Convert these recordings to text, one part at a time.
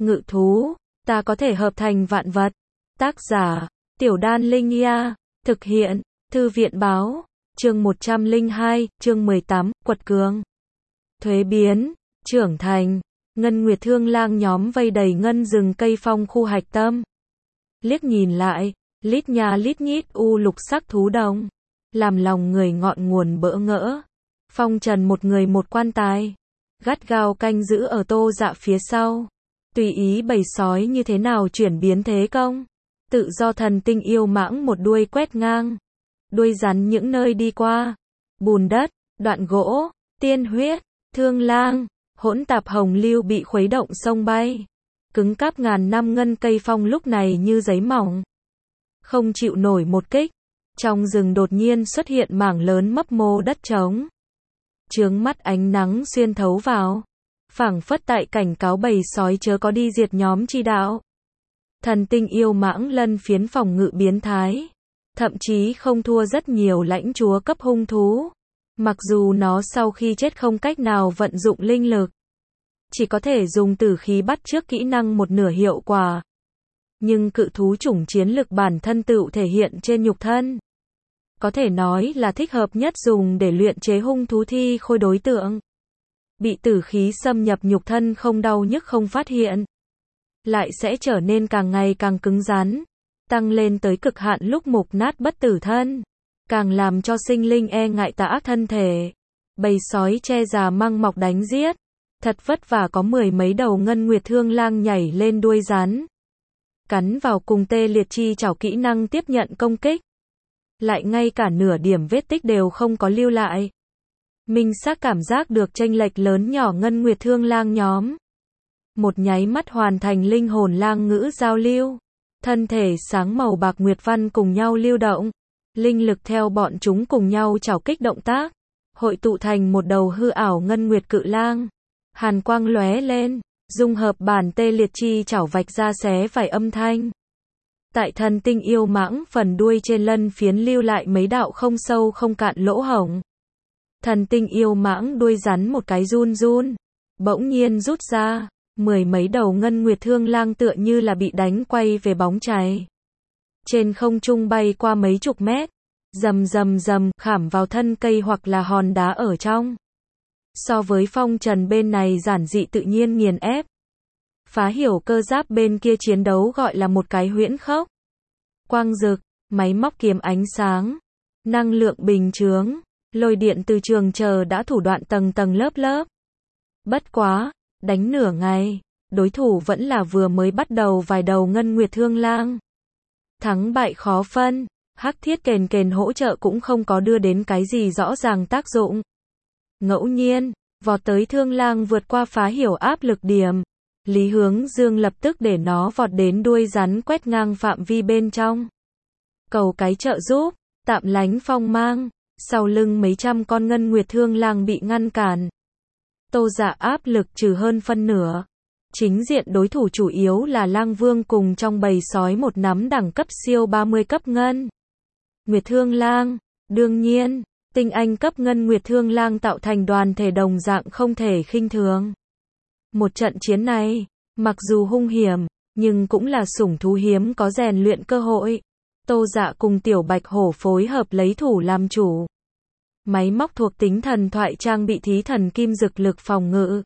Ngự thú, ta có thể hợp thành vạn vật. Tác giả, Tiểu Đan Linh Nha. Thực hiện, Thư viện báo. Chương 102, chương 18, quật cường. Thuế biến, trưởng thành. Ngân Nguyệt Thương Lang nhóm vây đầy ngân rừng cây phong khu hạch tâm. Liếc nhìn lại, lít nha lít nhít lục sắc thú đồng, làm lòng người ngọn nguồn bỡ ngỡ. Phong trần một người một quan tài, gắt gao canh giữ ở Tô Dạ phía sau, tùy ý bầy sói như thế nào chuyển biến thế công. Tự do thần tinh yêu mãng một đuôi quét ngang, đuôi rắn những nơi đi qua, bùn đất, đoạn gỗ, tiên huyết, thương lang, hỗn tạp hồng lưu bị khuấy động sông bay. Cứng cáp ngàn năm ngân cây phong lúc này như giấy mỏng, không chịu nổi một kích. Trong rừng đột nhiên xuất hiện mảng lớn mấp mô đất trống, chướng mắt ánh nắng xuyên thấu vào, phảng phất tại cảnh cáo bầy sói chớ có đi diệt nhóm chi đạo. Thần tinh yêu mãng lân phiến phòng ngự biến thái, thậm chí không thua rất nhiều lãnh chúa cấp hung thú. Mặc dù nó sau khi chết không cách nào vận dụng linh lực, chỉ có thể dùng tử khí bắt chước kỹ năng một nửa hiệu quả. Nhưng cự thú chủng chiến lực bản thân tựu thể hiện trên nhục thân, có thể nói là thích hợp nhất dùng để luyện chế hung thú thi khôi đối tượng. Bị tử khí xâm nhập nhục thân không đau nhức không phát hiện, lại sẽ trở nên càng ngày càng cứng rắn, tăng lên tới cực hạn lúc mục nát bất tử thân, càng làm cho sinh linh e ngại tà ác thân thể. Bầy sói che già măng mọc đánh giết, thật vất vả có mười mấy đầu ngân nguyệt thương lang nhảy lên đuôi rắn, cắn vào cùng tê liệt chi chảo kỹ năng tiếp nhận công kích, lại ngay cả nửa điểm vết tích đều không có lưu lại. Minh xác cảm giác được chênh lệch lớn nhỏ ngân nguyệt thương lang nhóm. Một nháy mắt hoàn thành linh hồn lang ngữ giao lưu, thân thể sáng màu bạc nguyệt văn cùng nhau lưu động, linh lực theo bọn chúng cùng nhau chảo kích động tác, hội tụ thành một đầu hư ảo ngân nguyệt cự lang. Hàn quang lóe lên, dung hợp bản tê liệt chi chảo vạch ra xé vài âm thanh. Tại thần tinh yêu mãng phần đuôi trên lân phiến lưu lại mấy đạo không sâu không cạn lỗ hổng. Thần tinh yêu mãng đuôi rắn một cái run run, bỗng nhiên rút ra, mười mấy đầu ngân nguyệt thương lang tựa như là bị đánh quay về bóng chày. Trên không trung bay qua mấy chục mét, rầm rầm rầm, khảm vào thân cây hoặc là hòn đá ở trong. So với phong trần bên này giản dị tự nhiên nghiền ép. Phá hiểu cơ giáp bên kia chiến đấu gọi là một cái huyễn khốc. Quang dực, máy móc kiếm ánh sáng, năng lượng bình chướng, lôi điện từ trường chờ đã thủ đoạn tầng tầng lớp lớp. Bất quá, đánh nửa ngày, đối thủ vẫn là vừa mới bắt đầu vài đầu ngân nguyệt thương lang. Thắng bại khó phân, hắc thiết kền kền hỗ trợ cũng không có đưa đến cái gì rõ ràng tác dụng. Ngẫu nhiên, vọt tới thương lang vượt qua phá hiểu áp lực điểm. Lý Hướng Dương lập tức để nó vọt đến đuôi rắn quét ngang phạm vi bên trong. Cầu cái trợ giúp, tạm lánh phong mang, sau lưng mấy trăm con ngân nguyệt thương lang bị ngăn cản. Tô Dạ áp lực trừ hơn phân nửa. Chính diện đối thủ chủ yếu là Lang Vương cùng trong bầy sói một nắm đẳng cấp siêu 30 cấp ngân nguyệt thương lang. Đương nhiên, tinh anh cấp ngân nguyệt thương lang tạo thành đoàn thể đồng dạng không thể khinh thường. Một trận chiến này, mặc dù hung hiểm, nhưng cũng là sủng thú hiếm có rèn luyện cơ hội. Tô Dạ cùng Tiểu Bạch Hổ phối hợp lấy thủ làm chủ. Máy móc thuộc tính thần thoại trang bị thí thần kim dực lực phòng ngự.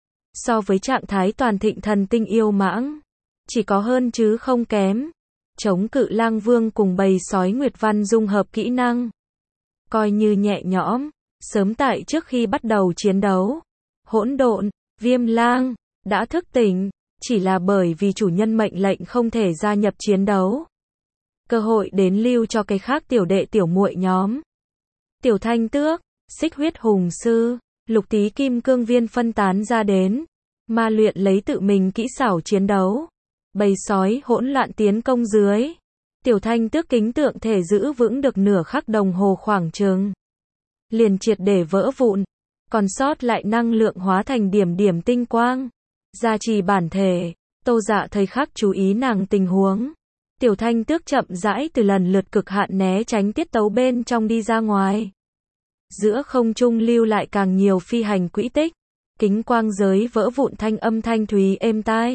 So với trạng thái toàn thịnh thần tinh yêu mãng, chỉ có hơn chứ không kém. Chống cự Lang Vương cùng bầy sói nguyệt văn dung hợp kỹ năng, coi như nhẹ nhõm. Sớm tại trước khi bắt đầu chiến đấu, hỗn độn, viêm lang, đã thức tỉnh, chỉ là bởi vì chủ nhân mệnh lệnh không thể gia nhập chiến đấu. Cơ hội đến lưu cho cái khác tiểu đệ tiểu muội nhóm. Tiểu Thanh Tước, Xích Huyết Hùng Sư, Lục Tý Kim Cương Viên phân tán ra đến, ma luyện lấy tự mình kỹ xảo chiến đấu. Bầy sói hỗn loạn tiến công dưới. Tiểu Thanh Tước kính tượng thể giữ vững được nửa khắc đồng hồ khoảng chừng, liền triệt để vỡ vụn. Còn sót lại năng lượng hóa thành điểm điểm tinh quang, gia trì bản thể. Tô Dạ thời khắc chú ý nàng tình huống. Tiểu Thanh Tước chậm rãi từ lần lượt cực hạn né tránh tiết tấu bên trong đi ra ngoài. Giữa không trung lưu lại càng nhiều phi hành quỹ tích, kính quang giới vỡ vụn thanh âm thanh thúy êm tai.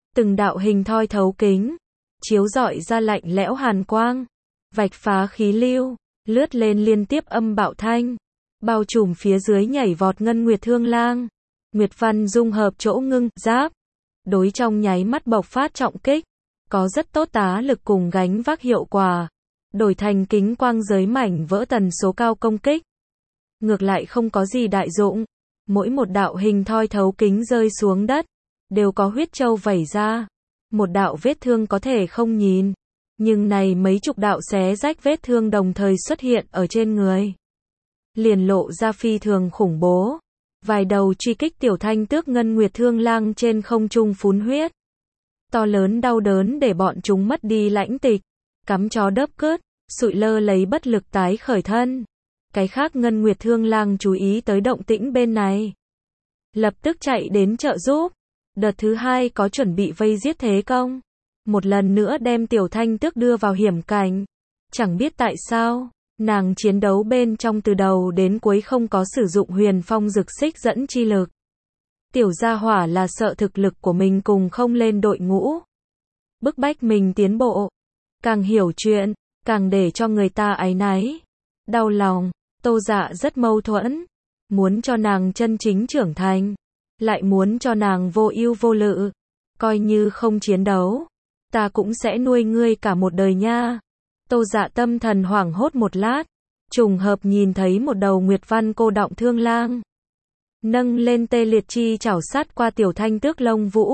Từng đạo hình thoi thấu kính, chiếu rọi ra lạnh lẽo hàn quang, vạch phá khí lưu, lướt lên liên tiếp âm bạo thanh, bao trùm phía dưới nhảy vọt ngân nguyệt thương lang. Nguyệt văn dung hợp chỗ ngưng, giáp, đối trong nháy mắt bộc phát trọng kích, có rất tốt tá lực cùng gánh vác hiệu quả, đổi thành kính quang giới mảnh vỡ tần số cao công kích. Ngược lại không có gì đại dụng, mỗi một đạo hình thoi thấu kính rơi xuống đất, đều có huyết châu vẩy ra. Một đạo vết thương có thể không nhìn, nhưng này mấy chục đạo xé rách vết thương đồng thời xuất hiện ở trên người, liền lộ ra phi thường khủng bố. Vài đầu truy kích tiểu thanh tước ngân nguyệt thương lang trên không trung phun huyết. To lớn đau đớn để bọn chúng mất đi lãnh tịch, cắm chó đớp cướt, sụi lơ lấy bất lực tái khởi thân. Cái khác ngân nguyệt thương lang chú ý tới động tĩnh bên này, lập tức chạy đến trợ giúp. Đợt thứ hai có chuẩn bị vây giết thế công, một lần nữa đem tiểu thanh tước đưa vào hiểm cảnh. Chẳng biết tại sao, nàng chiến đấu bên trong từ đầu đến cuối không có sử dụng huyền phong dực xích dẫn chi lực. Tiểu gia hỏa là sợ thực lực của mình cùng không lên đội ngũ, bức bách mình tiến bộ. Càng hiểu chuyện, càng để cho người ta áy náy, đau lòng. Tô Dạ rất mâu thuẫn, muốn cho nàng chân chính trưởng thành, lại muốn cho nàng vô ưu vô lự. Coi như không chiến đấu, ta cũng sẽ nuôi ngươi cả một đời nha. Tô Dạ tâm thần hoảng hốt một lát, trùng hợp nhìn thấy một đầu nguyệt văn cô đọng thương lang, nâng lên tê liệt chi chảo sát qua tiểu thanh tước lông vũ.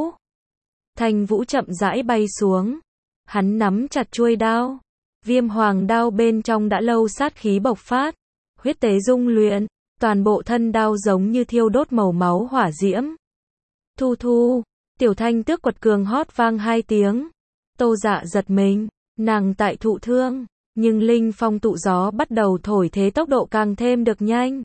Thanh vũ chậm rãi bay xuống, hắn nắm chặt chuôi đao, viêm hoàng đao bên trong đã lâu sát khí bộc phát, huyết tế dung luyện, toàn bộ thân đao giống như thiêu đốt màu máu hỏa diễm. Thu thu, tiểu thanh tước quật cường hót vang hai tiếng. Tô Dạ giật mình, nàng tại thụ thương, nhưng linh phong tụ gió bắt đầu thổi thế tốc độ càng thêm được nhanh.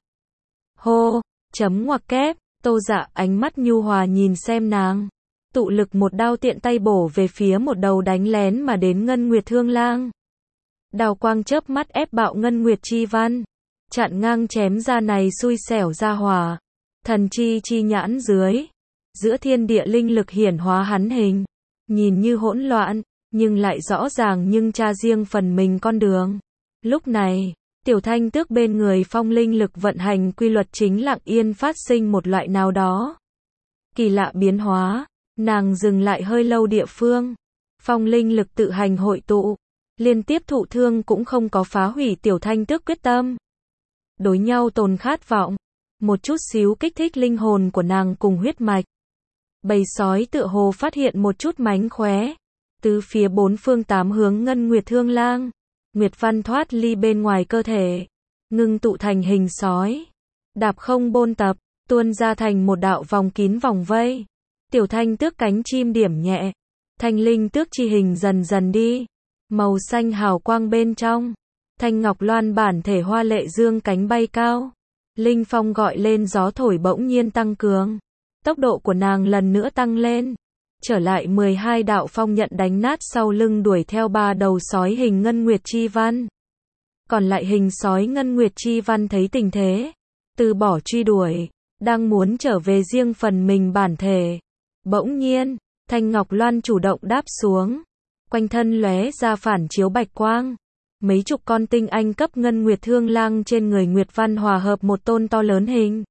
Hô, chấm ngoặc kép, Tô Dạ ánh mắt nhu hòa nhìn xem nàng, tụ lực một đao tiện tay bổ về phía một đầu đánh lén mà đến ngân nguyệt thương lang. Đao quang chớp mắt ép bạo ngân nguyệt chi văn, chặn ngang chém ra này xui xẻo ra hỏa. Thần chi chi nhãn dưới, giữa thiên địa linh lực hiển hóa hắn hình, nhìn như hỗn loạn, nhưng lại rõ ràng nhưng tra riêng phần mình con đường. Lúc này, tiểu thanh tước bên người phong linh lực vận hành quy luật chính lặng yên phát sinh một loại nào đó kỳ lạ biến hóa. Nàng dừng lại hơi lâu địa phương, phong linh lực tự hành hội tụ, liên tiếp thụ thương cũng không có phá hủy tiểu thanh tước quyết tâm. Đối nhau tồn khát vọng, một chút xíu kích thích linh hồn của nàng cùng huyết mạch. Bầy sói tựa hồ phát hiện một chút mánh khóe, từ phía bốn phương tám hướng ngân nguyệt thương lang, nguyệt văn thoát ly bên ngoài cơ thể, ngưng tụ thành hình sói, đạp không bôn tập, tuôn ra thành một đạo vòng kín vòng vây. Tiểu thanh tước cánh chim điểm nhẹ, thanh linh tước chi hình dần dần đi, màu xanh hào quang bên trong, thanh ngọc loan bản thể hoa lệ dương cánh bay cao, linh phong gọi lên gió thổi bỗng nhiên tăng cường, tốc độ của nàng lần nữa tăng lên, trở lại 12 đạo phong nhận đánh nát sau lưng đuổi theo ba đầu sói hình ngân nguyệt chi văn. Còn lại hình sói ngân nguyệt chi văn thấy tình thế, từ bỏ truy đuổi, đang muốn trở về riêng phần mình bản thể. Bỗng nhiên, thanh ngọc loan chủ động đáp xuống, quanh thân lóe ra phản chiếu bạch quang. Mấy chục con tinh anh cấp ngân nguyệt thương lang trên người nguyệt văn hòa hợp một tôn to lớn hình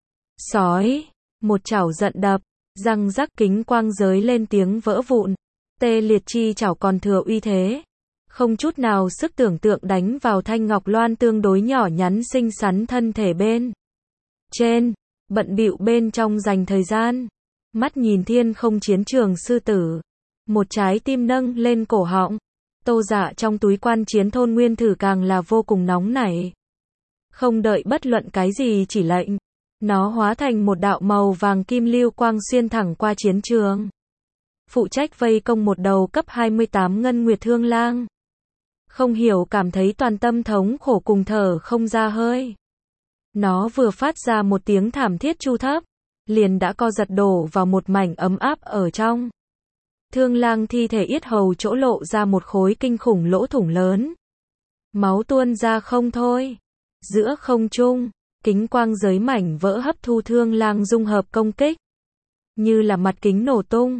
sói, một chảo giận đập, răng rắc kính quang giới lên tiếng vỡ vụn. Tê liệt chi chảo còn thừa uy thế, không chút nào sức tưởng tượng đánh vào thanh ngọc loan tương đối nhỏ nhắn xinh xắn thân thể bên trên, bận bịu bên trong dành thời gian, mắt nhìn thiên không chiến trường sư tử, một trái tim nâng lên cổ họng. Tô Dạ trong túi quan chiến thôn nguyên thử càng là vô cùng nóng nảy, không đợi bất luận cái gì chỉ lệnh, nó hóa thành một đạo màu vàng kim lưu quang xuyên thẳng qua chiến trường, phụ trách vây công một đầu cấp 28 ngân nguyệt thương lang. Không hiểu cảm thấy toàn tâm thống khổ cùng thở không ra hơi. Nó vừa phát ra một tiếng thảm thiết chu thấp, liền đã co giật đổ vào một mảnh ấm áp ở trong. Thương lang thi thể yết hầu chỗ lộ ra một khối kinh khủng lỗ thủng lớn, máu tuôn ra không thôi. Giữa không trung, kính quang giới mảnh vỡ hấp thu thương lang dung hợp công kích, như là mặt kính nổ tung,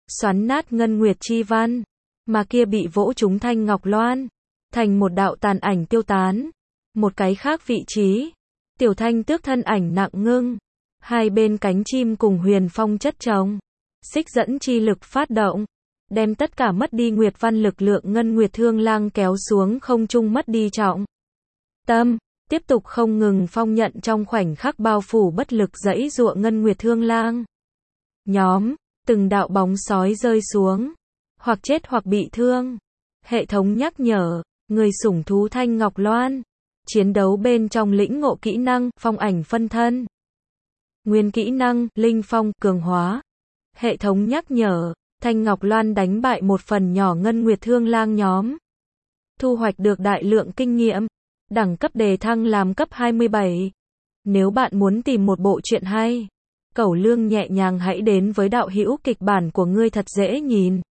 xoắn nát ngân nguyệt chi văn, mà kia bị vỗ trúng thanh ngọc loan, thành một đạo tàn ảnh tiêu tán. Một cái khác vị trí, Tiểu Thanh Tước thân ảnh nặng ngưng, hai bên cánh chim cùng huyền phong chất chồng, xích dẫn chi lực phát động, đem tất cả mất đi nguyệt văn lực lượng ngân nguyệt thương lang kéo xuống không trung mất đi trọng tâm, tiếp tục không ngừng phong nhận trong khoảnh khắc bao phủ bất lực dẫy dụa ngân nguyệt thương lang. Nhóm, từng đạo bóng sói rơi xuống, hoặc chết hoặc bị thương. Hệ thống nhắc nhở, người sủng thú Thanh Ngọc Loan, chiến đấu bên trong lĩnh ngộ kỹ năng, phong ảnh phân thân. Nguyên kỹ năng, linh phong, cường hóa. Hệ thống nhắc nhở, Thanh Ngọc Loan đánh bại một phần nhỏ ngân nguyệt thương lang nhóm. Thu hoạch được đại lượng kinh nghiệm. Đẳng cấp đề thăng làm cấp 27. Nếu bạn muốn tìm một bộ truyện hay, cẩu lương nhẹ nhàng hãy đến với đạo hữu kịch bản của ngươi thật dễ nhìn.